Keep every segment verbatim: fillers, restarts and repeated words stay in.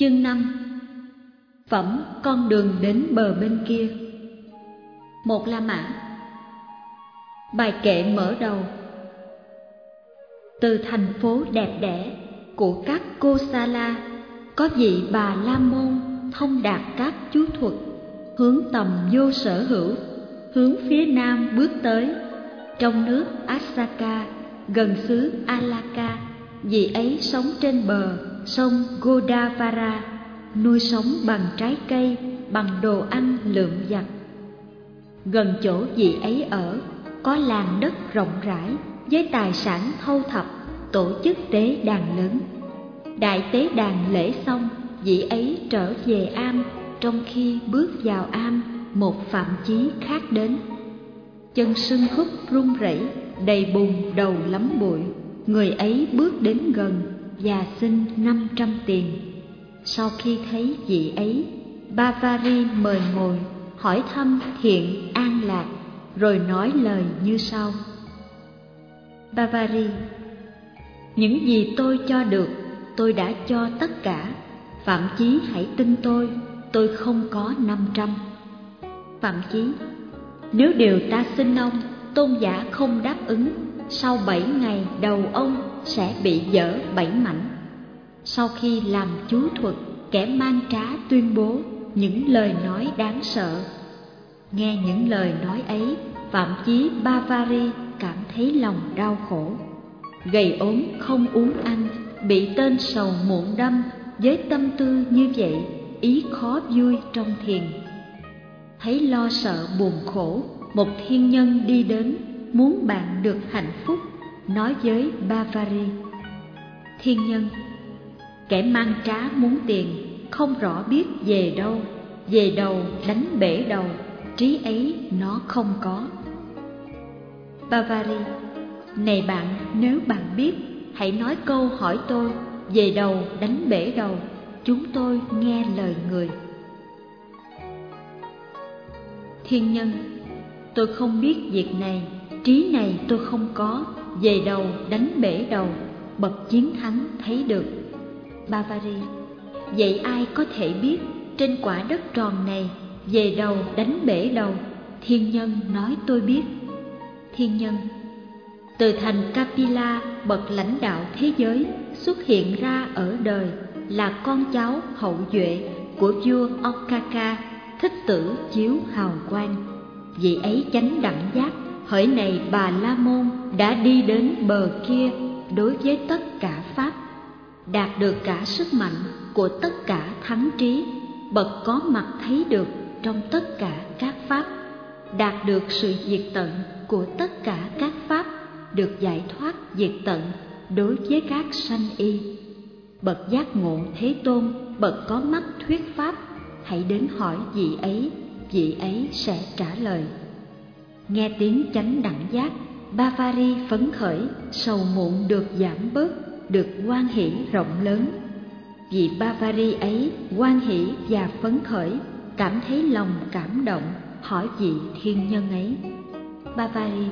Chương năm. Phẩm con đường đến bờ bên kia. Một La Mã. Bài kệ mở đầu. Từ thành phố đẹp đẽ của các Kosala, có vị Bà La Môn thông đạt các chú thuật, hướng tầm vô sở hữu, hướng phía nam bước tới. Trong nước Asaka, gần xứ Alaka, vị ấy sống trên bờ sông Godavara, nuôi sống bằng trái cây, bằng đồ ăn lượm vặt. Gần chỗ vị ấy ở, có làng đất rộng rãi với tài sản thâu thập, tổ chức tế đàn lớn. Đại tế đàn lễ xong, vị ấy trở về am. Trong khi bước vào am, một phạm chí khác đến. Chân sưng húp run rẩy, đầy bùn đầu lắm bụi. Người ấy bước đến gần và xin năm trăm tiền. Sau khi thấy vị ấy, Bavari mời ngồi, hỏi thăm thiện an lạc, rồi nói lời như sau. Bavari: những gì tôi cho được, tôi đã cho tất cả. Phạm chí hãy tin tôi, tôi không có năm trăm. Phạm chí: nếu điều ta xin ông, tôn giả không đáp ứng, sau bảy ngày đầu ông sẽ bị dở bảy mảnh. Sau khi làm chú thuật, kẻ mang trá tuyên bố những lời nói đáng sợ. Nghe những lời nói ấy, Phạm chí Bavari cảm thấy lòng đau khổ. Gầy ốm không uống ăn, bị tên sầu muộn đâm, với tâm tư như vậy, ý khó vui trong thiền. Thấy lo sợ buồn khổ, một thiên nhân đi đến, muốn bạn được hạnh phúc, nói với Bavari. Thiên nhân: kẻ mang trá muốn tiền, không rõ biết về đâu, về đầu đánh bể đầu, trí ấy nó không có. Bavari: này bạn, nếu bạn biết, hãy nói câu hỏi tôi, về đầu đánh bể đầu, chúng tôi nghe lời người. Thiên nhân: tôi không biết việc này, trí này tôi không có, về đầu đánh bể đầu, bậc chiến thắng thấy được. Bavari: vậy ai có thể biết, trên quả đất tròn này, về đầu đánh bể đầu? Thiên nhân nói tôi biết. Thiên nhân: từ thành Kapila, bậc lãnh đạo thế giới xuất hiện ra ở đời, là con cháu hậu duệ của vua Okaka, thích tử chiếu hào quang. Vị ấy chánh đẳng giác, hỡi này Bà La Môn, đã đi đến bờ kia đối với tất cả pháp, đạt được cả sức mạnh của tất cả thắng trí, bậc có mặt thấy được trong tất cả các pháp, đạt được sự diệt tận của tất cả các pháp, được giải thoát diệt tận đối với các sanh y. Bậc giác ngộ Thế Tôn, bậc có mắt thuyết pháp, hãy đến hỏi vị ấy, vị ấy sẽ trả lời. Nghe tiếng chánh đẳng giác, Bavari phấn khởi, sầu muộn được giảm bớt, được hoan hỷ rộng lớn. Vị Bavari ấy hoan hỷ và phấn khởi, cảm thấy lòng cảm động, hỏi vị thiên nhân ấy. Bavari: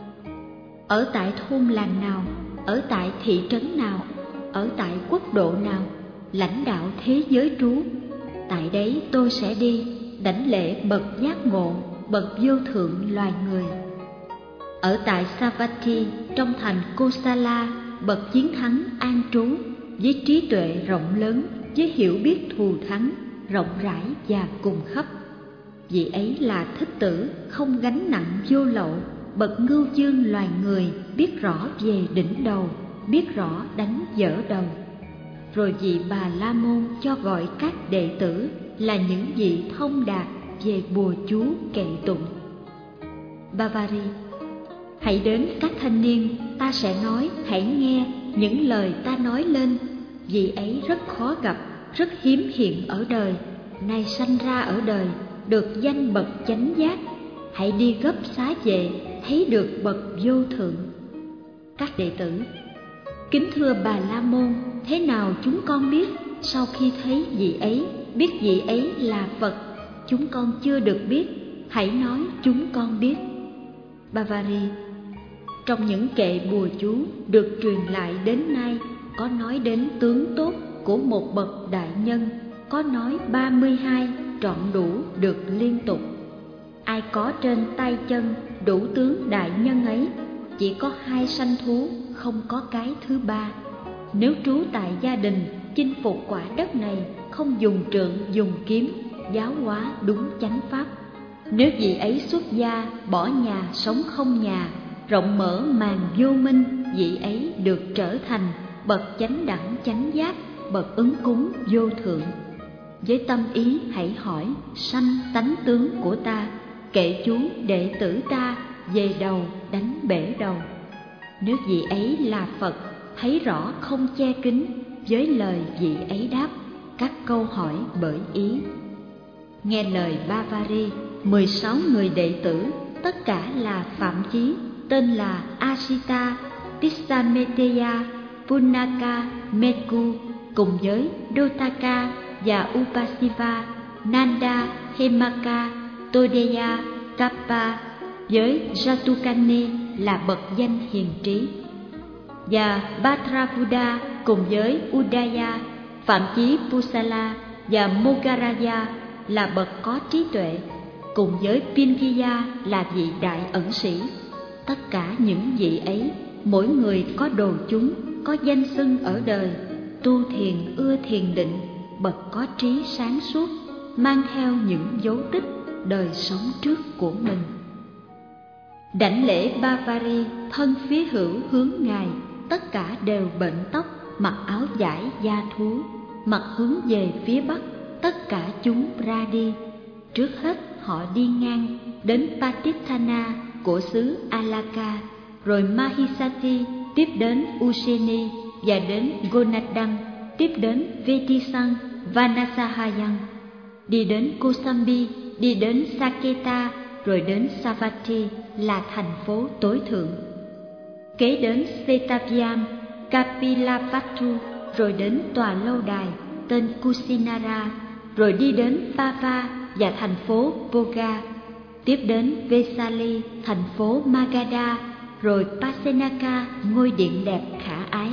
ở tại thôn làng nào, ở tại thị trấn nào, ở tại quốc độ nào, lãnh đạo thế giới trú, tại đấy tôi sẽ đi, đảnh lễ bậc giác ngộ, bậc vô thượng loài người. Ở tại Savatthi, trong thành Kosala, bậc chiến thắng an trú, với trí tuệ rộng lớn, với hiểu biết thù thắng, rộng rãi và cùng khắp. Vị ấy là thích tử, không gánh nặng vô lậu, bậc ngưu dương loài người, biết rõ về đỉnh đầu, biết rõ đánh dở đầu. Rồi vị Bà La Môn cho gọi các đệ tử là những vị thông đạt về bùa chú kệ tụng. Bavari: hãy đến các thanh niên, ta sẽ nói, hãy nghe những lời ta nói lên. Vị ấy rất khó gặp, rất hiếm hiện ở đời, nay sanh ra ở đời, được danh bậc chánh giác. Hãy đi gấp xá về, thấy được bậc vô thượng. Các đệ tử: kính thưa Bà La Môn, thế nào chúng con biết? Sau khi thấy vị ấy, biết vị ấy là Phật, chúng con chưa được biết, hãy nói chúng con biết. Bavari: trong những kệ bùa chú được truyền lại đến nay, có nói đến tướng tốt, của một bậc đại nhân, có nói ba mươi hai trọn đủ được liên tục. Ai có trên tay chân đủ tướng đại nhân ấy, chỉ có hai sanh thú, không có cái thứ ba. Nếu trú tại gia đình, chinh phục quả đất này, không dùng trượng dùng kiếm, giáo hóa đúng chánh pháp. Nếu vị ấy xuất gia, bỏ nhà sống không nhà, rộng mở màn vô minh, vị ấy được trở thành bậc chánh đẳng chánh giác, bậc ứng cúng vô thượng. Với tâm ý hãy hỏi sanh tánh tướng của ta, kệ chú đệ tử ta về đầu đánh bể đầu. Nếu vị ấy là Phật, thấy rõ không che kín, với lời vị ấy đáp các câu hỏi bởi ý. Nghe lời Bavari, mười sáu người đệ tử, tất cả là Phạm Chí, tên là Asita, Tissameteya, Punaka, Meku, cùng với Dotaka và Upasiva, Nanda, Hemaka, Todeya, Kappa, với Jatukane là bậc danh hiền trí, và Bhadrabuddha cùng với Udaya, Phạm Chí Pusala và Mogaraya là bậc có trí tuệ, cùng với Pinkiya là vị đại ẩn sĩ. Tất cả những vị ấy, mỗi người có đồ chúng, có danh xưng ở đời, tu thiền ưa thiền định, bậc có trí sáng suốt, mang theo những dấu tích đời sống trước của mình. Đảnh lễ Bavari, thân phía hữu hướng ngài, tất cả đều bệnh tóc, mặc áo vải da thú, mặt hướng về phía bắc, tất cả chúng ra đi. Trước hết họ đi ngang đến Patithana của xứ Alaka, rồi Mahisati, tiếp đến Useni, và đến Gonadang, tiếp đến Vetisang, Vanasahayang, đi đến Kosambi, đi đến Saketa, rồi đến Savatthi là thành phố tối thượng. Kế đến Setavyam, Kapilavatthu, rồi đến tòa lâu đài tên Kusinara, rồi đi đến Pava và thành phố Boga, tiếp đến Vesali, thành phố Magadha, rồi Pasenaka, ngôi điện đẹp khả ái.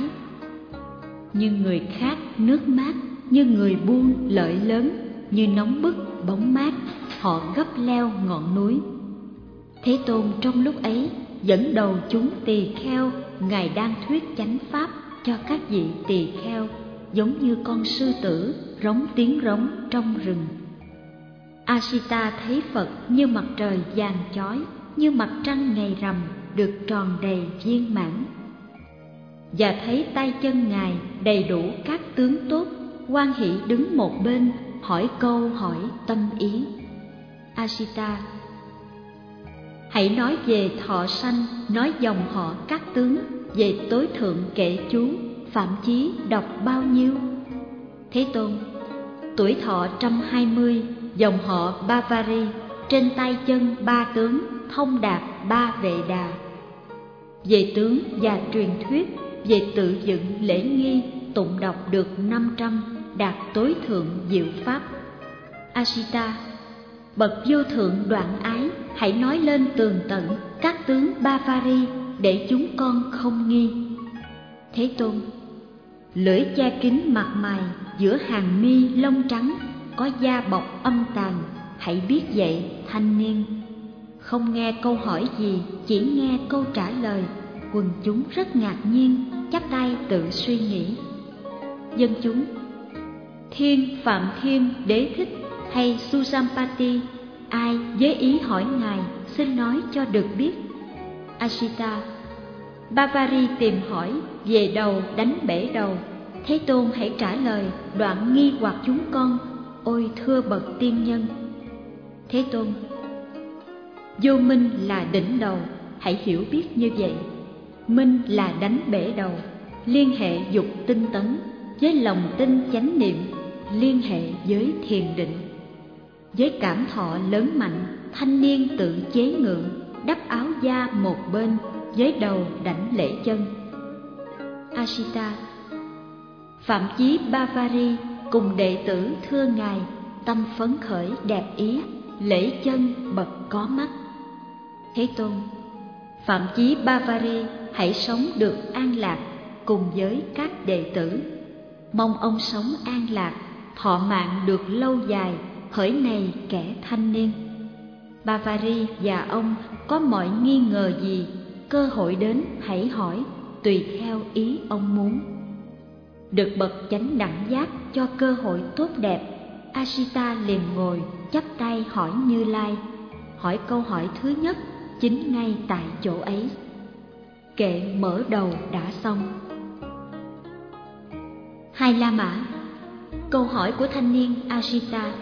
Như người khác nước mát, như người buôn lợi lớn, như nóng bức bóng mát, họ gấp leo ngọn núi. Thế Tôn trong lúc ấy dẫn đầu chúng tỳ kheo, ngài đang thuyết chánh pháp cho các vị tỳ kheo, giống như con sư tử rống tiếng rống trong rừng. Asita thấy Phật như mặt trời vàng chói, như mặt trăng ngày rằm được tròn đầy viên mãn, và thấy tay chân ngài đầy đủ các tướng tốt, hoan hỷ đứng một bên hỏi câu hỏi tâm ý. Asita: hãy nói về thọ sanh, nói dòng họ các tướng, về tối thượng kệ chú, Phạm Chí đọc bao nhiêu? Thế Tôn: tuổi thọ trăm hai mươi, dòng họ Bavari, trên tay chân ba tướng, thông đạt ba vệ đà. Về tướng và truyền thuyết, về tự dựng lễ nghi, tụng đọc được năm trăm, đạt tối thượng diệu pháp. Asita: bậc vô thượng đoạn ái, hãy nói lên tường tận các tướng Bavari để chúng con không nghi. Thế Tôn: lưỡi che kín mặt mày, giữa hàng mi lông trắng, có da bọc âm tàn, hãy biết vậy thanh niên. Không nghe câu hỏi gì, chỉ nghe câu trả lời. Quần chúng rất ngạc nhiên, chắp tay tự suy nghĩ. Dân chúng: Thiên Phạm Thiên Đế Thích hay Susampati, ai với ý hỏi ngài, xin nói cho được biết. Asita: Bavari tìm hỏi về đầu đánh bể đầu. Thế Tôn hãy trả lời đoạn nghi hoặc chúng con, ôi thưa bậc tiên nhân. Thế Tôn: vô minh là đỉnh đầu, hãy hiểu biết như vậy. Minh là đánh bể đầu, liên hệ dục tinh tấn với lòng tin chánh niệm, liên hệ với thiền định. Với cảm thọ lớn mạnh, thanh niên tự chế ngự, đắp áo da một bên, với đầu đảnh lễ chân. Asita: Phạm Chí Bavari cùng đệ tử thưa ngài, tâm phấn khởi đẹp ý, lễ chân bậc có mắt. Thế Tôn: Phạm Chí Bavari hãy sống được an lạc cùng với các đệ tử. Mong ông sống an lạc, thọ mạng được lâu dài, hỡi này kẻ thanh niên. Bavaria và ông có mọi nghi ngờ gì, cơ hội đến hãy hỏi, tùy theo ý ông muốn. Được bậc chánh đẳng giác cho cơ hội tốt đẹp, Asita liền ngồi chắp tay hỏi Như Lai. Hỏi câu hỏi thứ nhất chính ngay tại chỗ ấy. Kệ mở đầu đã xong. Hai La Mã. Câu hỏi của thanh niên Asita.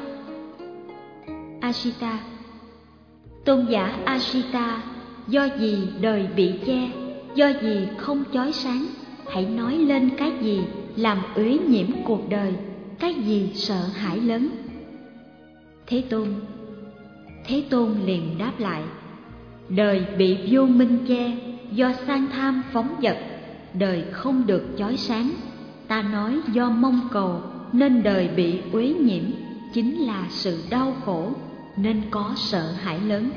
Asita: tôn giả Asita, do gì đời bị che, do gì không chói sáng? Hãy nói lên cái gì làm uế nhiễm cuộc đời, cái gì sợ hãi lớn? Thế Tôn Thế Tôn liền đáp lại: đời bị vô minh che, do sang tham phóng dật, đời không được chói sáng. Ta nói do mong cầu nên đời bị uế nhiễm, chính là sự đau khổ nên có sợ hãi lớn.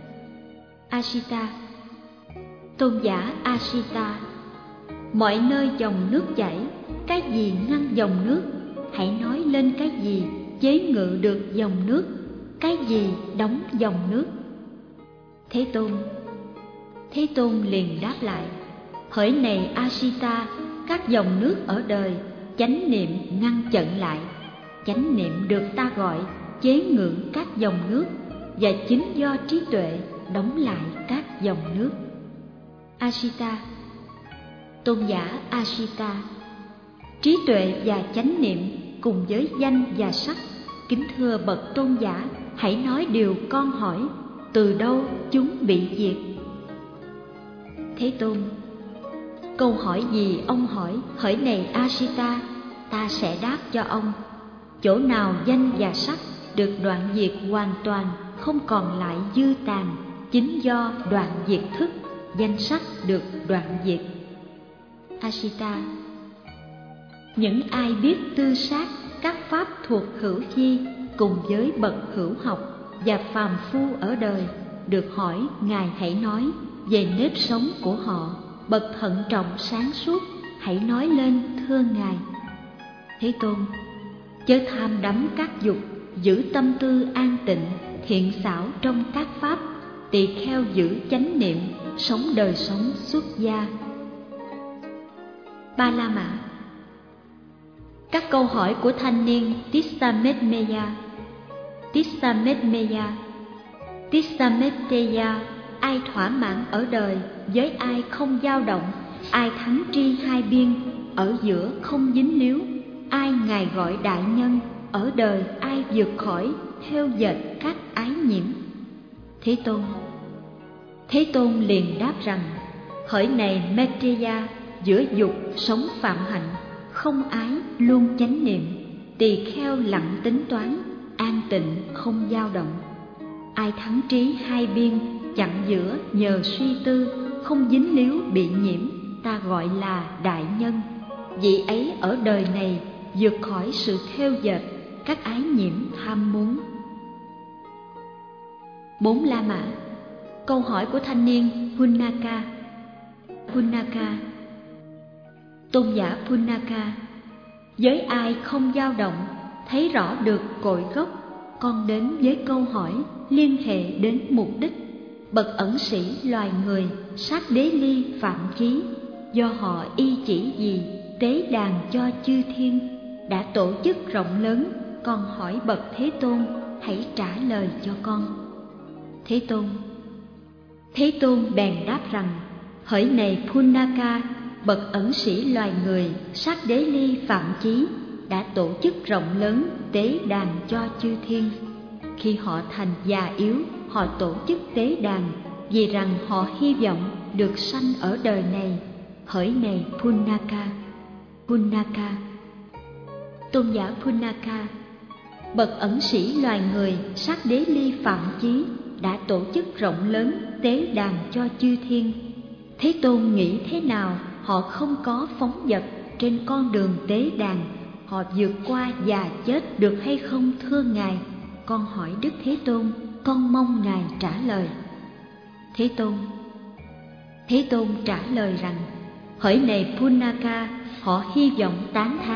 Asita: tôn giả Asita, mọi nơi dòng nước chảy, cái gì ngăn dòng nước? Hãy nói lên cái gì chế ngự được dòng nước, cái gì đóng dòng nước? Thế Tôn Thế Tôn liền đáp lại: hỡi này Asita, các dòng nước ở đời, chánh niệm ngăn chặn lại. Chánh niệm được ta gọi chế ngự các dòng nước, và chính do trí tuệ đóng lại các dòng nước. Asita: tôn giả Asita, trí tuệ và chánh niệm cùng với danh và sắc, kính thưa bậc tôn giả, hãy nói điều con hỏi, từ đâu chúng bị diệt? Thế Tôn: câu hỏi gì ông hỏi, hỡi này Asita, ta sẽ đáp cho ông. Chỗ nào danh và sắc được đoạn diệt hoàn toàn, không còn lại dư tàn, chính do đoạn diệt thức, danh sắc được đoạn diệt. Asita: những ai biết tư sát các pháp thuộc hữu chi cùng với bậc hữu học và phàm phu ở đời, được hỏi Ngài hãy nói về nếp sống của họ, bậc thận trọng sáng suốt, hãy nói lên thưa Ngài. Thế Tôn: chớ tham đắm các dục, giữ tâm tư an tịnh, thiện xảo trong các pháp, tỳ kheo giữ chánh niệm, sống đời sống xuất gia. Ba La Mã. Các câu hỏi của thanh niên Tissametmeya. Tissametmeya Tissameteya: ai thỏa mãn ở đời, với ai không dao động, ai thắng tri hai biên, ở giữa không dính líu, ai Ngài gọi đại nhân, ở đời ai vượt khỏi, theo dệt các ái nhiễm. Thế Tôn Thế Tôn liền đáp rằng: hỡi này Maitreya, giữa dục sống phạm hạnh, không ái luôn chánh niệm, tỳ kheo lặng tính toán, an tịnh không dao động. Ai thắng trí hai biên, chặn giữa nhờ suy tư, không dính líu bị nhiễm, ta gọi là đại nhân. Vị ấy ở đời này vượt khỏi sự theo dệt các ái nhiễm tham muốn. Bốn La Mã. Câu hỏi của thanh niên Punaka. Punaka: tôn giả Punaka, với ai không dao động, thấy rõ được cội gốc, con đến với câu hỏi liên hệ đến mục đích. Bậc ẩn sĩ loài người sát đế ly phạm chí, do họ y chỉ gì tế đàn cho chư thiên, đã tổ chức rộng lớn, con hỏi bậc Thế Tôn, hãy trả lời cho con. Thế Tôn Thế Tôn bèn đáp rằng: hỡi này Punaka, bậc ẩn sĩ loài người sát đế ly phạm chí, đã tổ chức rộng lớn tế đàn cho chư thiên. Khi họ thành già yếu, họ tổ chức tế đàn, vì rằng họ hy vọng được sanh ở đời này. Hỡi này Punaka. Punaka Tôn giả Punaka, bậc ẩn sĩ loài người sát đế ly phạm chí, đã tổ chức rộng lớn tế đàn cho chư thiên. Thế Tôn nghĩ thế nào họ không có phóng dật trên con đường tế đàn, họ vượt qua già chết được hay không thưa Ngài? Con hỏi Đức Thế Tôn, con mong Ngài trả lời. Thế Tôn Thế Tôn trả lời rằng: hỡi này Punaka, họ hy vọng tán thán,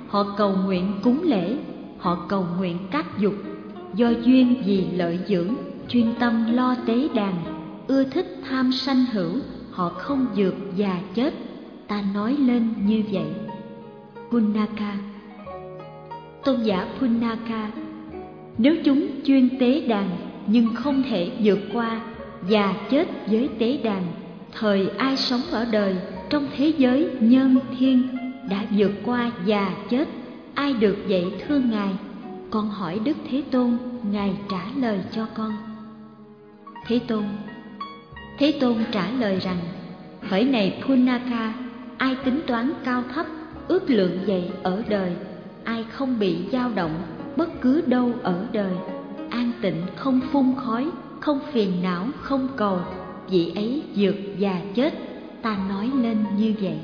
họ cầu nguyện cúng lễ, họ cầu nguyện các dục, do duyên vì lợi dưỡng, chuyên tâm lo tế đàn, ưa thích tham sanh hữu, họ không vượt già chết. Ta nói lên như vậy. Punnaka. Tôn giả Punnaka, nếu chúng chuyên tế đàn nhưng không thể vượt qua già chết với tế đàn, thời ai sống ở đời trong thế giới nhân thiên đã vượt qua già chết, ai được vậy thưa Ngài? Con hỏi Đức Thế Tôn, Ngài trả lời cho con. Thế Tôn Thế Tôn trả lời rằng: hỡi này Punnaka, ai tính toán cao thấp, ước lượng vậy ở đời, ai không bị dao động bất cứ đâu ở đời, an tịnh không phun khói, không phiền não, không cầu, vị ấy vượt già chết. Ta nói lên như vậy.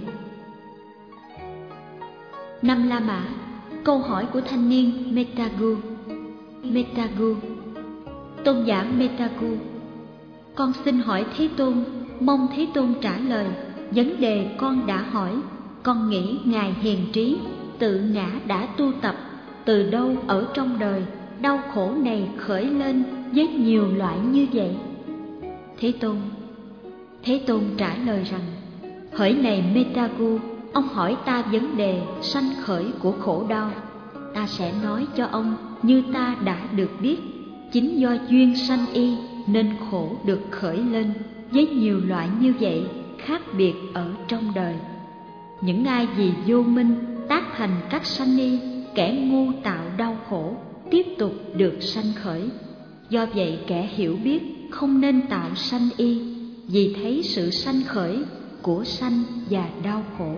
Năm La Mã. Câu hỏi của thanh niên Metagu. Metagu. Tôn giả Metagu, con xin hỏi Thế Tôn, mong Thế Tôn trả lời vấn đề con đã hỏi. Con nghĩ Ngài hiền trí, tự ngã đã tu tập, từ đâu ở trong đời đau khổ này khởi lên với nhiều loại như vậy? Thế Tôn Thế Tôn trả lời rằng: hỡi này Metagu, ông hỏi ta vấn đề sanh khởi của khổ đau, ta sẽ nói cho ông như ta đã được biết. Chính do duyên sanh y nên khổ được khởi lên với nhiều loại như vậy, khác biệt ở trong đời. Những ai vì vô minh tác thành các sanh y, kẻ ngu tạo đau khổ, tiếp tục được sanh khởi. Do vậy kẻ hiểu biết không nên tạo sanh y, vì thấy sự sanh khởi của sanh và đau khổ.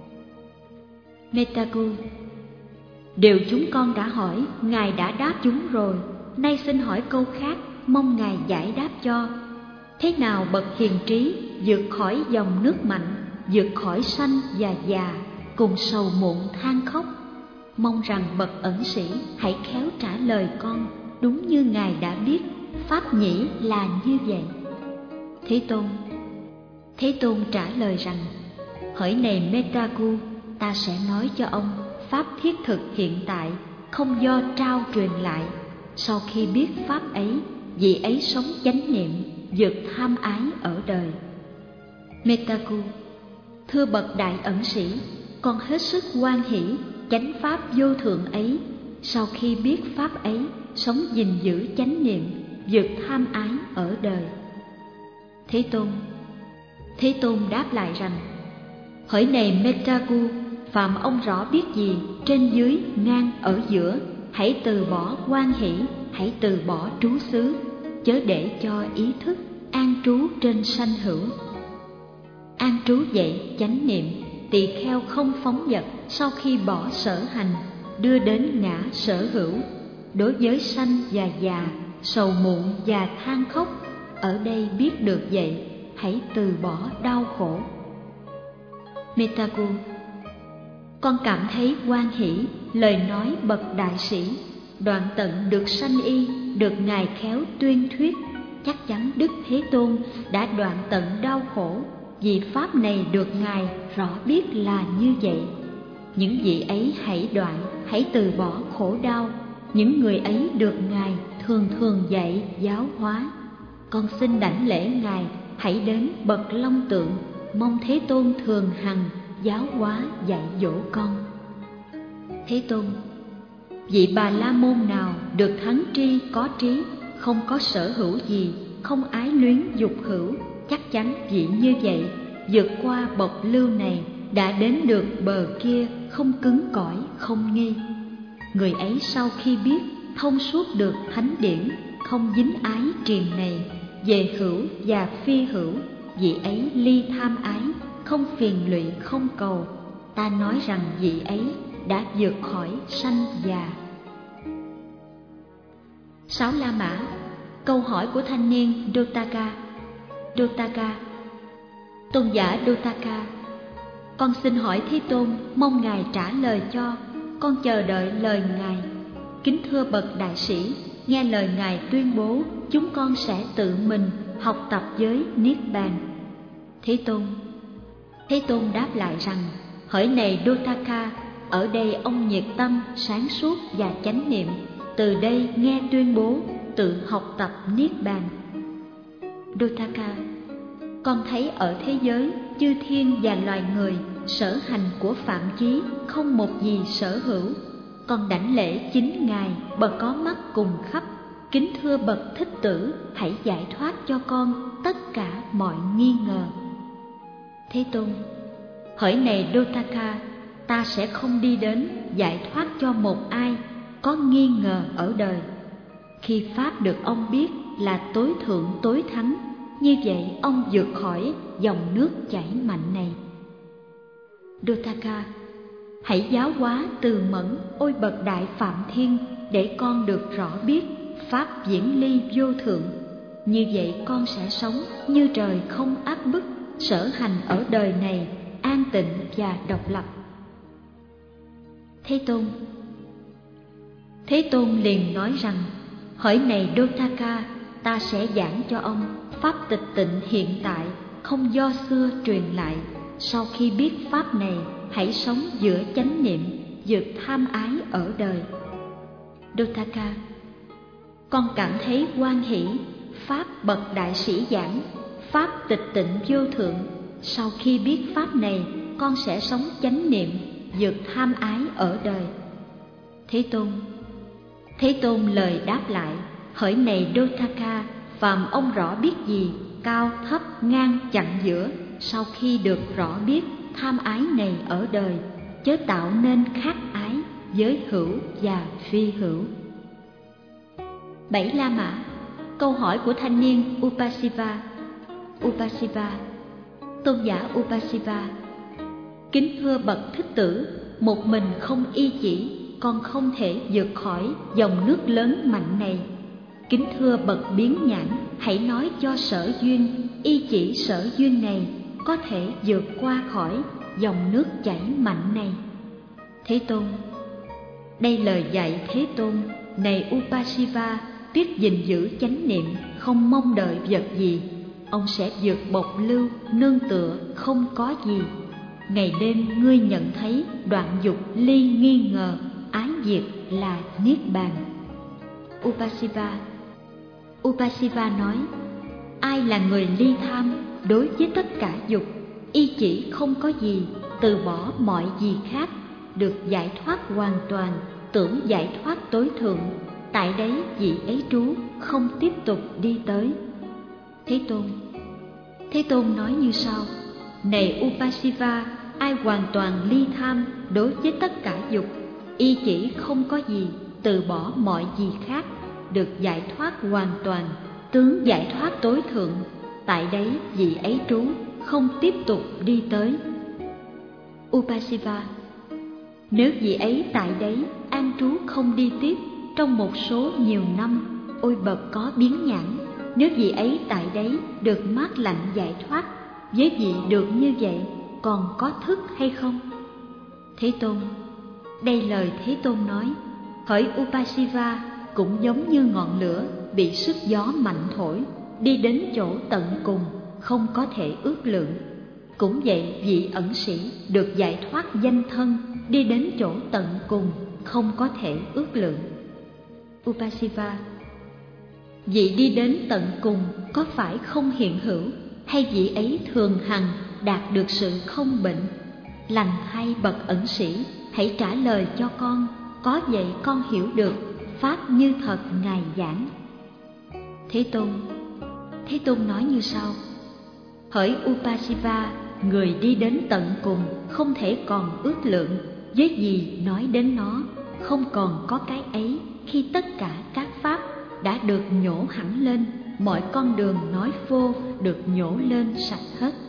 Metagu. Điều chúng con đã hỏi, Ngài đã đáp chúng rồi. Nay xin hỏi câu khác, mong Ngài giải đáp cho. Thế nào bậc hiền trí vượt khỏi dòng nước mạnh, vượt khỏi sanh và già, cùng sầu muộn than khóc? Mong rằng bậc ẩn sĩ hãy khéo trả lời con, đúng như Ngài đã biết. Pháp nhĩ là như vậy. Thế Tôn Thế Tôn trả lời rằng: hỡi này Metagu, ta sẽ nói cho ông pháp thiết thực hiện tại, không do trao truyền lại. Sau khi biết pháp ấy, vị ấy sống chánh niệm, vượt tham ái ở đời. Metagu. Thưa bậc đại ẩn sĩ, con hết sức hoan hỷ chánh pháp vô thượng ấy. Sau khi biết pháp ấy, sống gìn giữ chánh niệm, vượt tham ái ở đời. Thế Tôn Thế Tôn đáp lại rằng: hỡi này Metagu, phạm ông rõ biết gì, trên dưới, ngang, ở giữa, hãy từ bỏ hoan hỷ, hãy từ bỏ trú xứ, chớ để cho ý thức an trú trên sanh hữu. An trú vậy chánh niệm, tỳ kheo không phóng dật sau khi bỏ sở hành, đưa đến ngã sở hữu. Đối với sanh và già, sầu muộn và than khóc, ở đây biết được vậy, hãy từ bỏ đau khổ. Metagu. Con cảm thấy hoan hỷ lời nói bậc đại sĩ, đoạn tận được sanh y, được Ngài khéo tuyên thuyết. Chắc chắn Đức Thế Tôn đã đoạn tận đau khổ, vì pháp này được Ngài rõ biết là như vậy. Những vị ấy hãy đoạn, hãy từ bỏ khổ đau. Những người ấy được Ngài thường thường dạy giáo hóa. Con xin đảnh lễ Ngài, hãy đến bậc long tượng, mong Thế Tôn thường hằng giáo hóa dạy dỗ con. Thế Tôn. Vị Bà La Môn nào được thắng tri có trí, không có sở hữu gì, không ái luyến dục hữu, chắc chắn vị như vậy vượt qua bậc lưu này, đã đến được bờ kia, không cứng cỏi, không nghi. Người ấy sau khi biết thông suốt được thánh điển, không dính ái triền này, về hữu và phi hữu, vị ấy ly tham ái, không phiền lụy, không cầu. Ta nói rằng vị ấy đã vượt khỏi sanh già. Sáu La Mã. Câu hỏi của thanh niên Dotaka. Dotaka. Tôn giả Dotaka, con xin hỏi Thế Tôn, mong Ngài trả lời cho. Con chờ đợi lời Ngài. Kính thưa bậc đại sĩ, nghe lời Ngài tuyên bố, chúng con sẽ tự mình học tập giới Niết Bàn. Thế Tôn. Thế Tôn đáp lại rằng: hỡi này Dotaka, ở đây ông nhiệt tâm, sáng suốt và chánh niệm, từ đây nghe tuyên bố, tự học tập Niết Bàn. Đotaka: con thấy ở thế giới, chư thiên và loài người, sở hành của Phạm Chí không một gì sở hữu. Con đảnh lễ chính Ngài, bậc có mắt cùng khắp. Kính thưa bậc Thích Tử, hãy giải thoát cho con tất cả mọi nghi ngờ. Thế Tôn: hỡi này Đotaka, ta sẽ không đi đến giải thoát cho một ai có nghi ngờ ở đời. Khi Pháp được ông biết là tối thượng tối thắng, như vậy ông vượt khỏi dòng nước chảy mạnh này. Đotaka: hãy giáo hóa từ mẫn, ôi bậc đại Phạm Thiên, để con được rõ biết Pháp viễn ly vô thượng. Như vậy con sẽ sống như trời không áp bức, sở hành ở đời này an tịnh và độc lập. Thế Tôn Thế Tôn liền nói rằng: hỡi này Đotaka, ta sẽ giảng cho ông Pháp tịch tịnh hiện tại, không do xưa truyền lại. Sau khi biết Pháp này, hãy sống giữa chánh niệm, vượt tham ái ở đời. Đotaka: con cảm thấy hoan hỷ, Pháp bậc đại sĩ giảng, Pháp tịch tịnh vô thượng. Sau khi biết Pháp này, con sẽ sống chánh niệm, vượt tham ái ở đời. Thế Tôn Thế Tôn lời đáp lại: hỡi này Đotaka, phàm ông rõ biết gì, cao thấp ngang chặn giữa, sau khi được rõ biết tham ái này ở đời, chớ tạo nên khác ái với hữu và phi hữu. Bảy La Mã. Câu hỏi của thanh niên Upasiva. Upasiva: tôn giả Upasiva, kính thưa bậc Thích Tử, một mình không y chỉ, con không thể vượt khỏi dòng nước lớn mạnh này. Kính thưa bậc Biến Nhãn, hãy nói cho sở duyên, y chỉ sở duyên này có thể vượt qua khỏi dòng nước chảy mạnh này. Thế Tôn: đây lời dạy Thế Tôn, này Upasiva, biết gìn giữ chánh niệm, không mong đợi vật gì, ông sẽ vượt bộc lưu, nương tựa, không có gì. Ngày đêm ngươi nhận thấy đoạn dục ly nghi ngờ, ái diệt là Niết Bàn. Upasiva Upasiva nói: ai là người ly tham đối với tất cả dục, y chỉ không có gì, từ bỏ mọi gì khác, được giải thoát hoàn toàn, tưởng giải thoát tối thượng, tại đấy vị ấy trú, không tiếp tục đi tới. Thế Tôn Thế Tôn nói như sau: này Upasiva, ai hoàn toàn ly tham đối với tất cả dục, y chỉ không có gì, từ bỏ mọi gì khác, được giải thoát hoàn toàn, tướng giải thoát tối thượng, tại đấy vị ấy trú, không tiếp tục đi tới. Upasiva: nếu vị ấy tại đấy an trú không đi tiếp trong một số nhiều năm, ôi bậc có biến nhãn, nếu vị ấy tại đấy được mát lạnh giải thoát, với vị được như vậy còn có thức hay không? Thế Tôn Đây lời Thế Tôn nói: hỡi Upasiva, cũng giống như ngọn lửa bị sức gió mạnh thổi, đi đến chỗ tận cùng, không có thể ước lượng. Cũng vậy, vị ẩn sĩ được giải thoát danh thân, đi đến chỗ tận cùng, không có thể ước lượng. Upasiva: vị đi đến tận cùng có phải không hiện hữu, hay vị ấy thường hằng đạt được sự không bệnh? Lành thay bậc ẩn sĩ, hãy trả lời cho con, có vậy con hiểu được Pháp như thật Ngài giảng. Thế Tôn Thế Tôn nói như sau: hỡi Upasiva, người đi đến tận cùng không thể còn ước lượng, với gì nói đến nó, không còn có cái ấy khi tất cả các Pháp đã được nhổ hẳn lên, mọi con đường nói phô được nhổ lên sạch hết.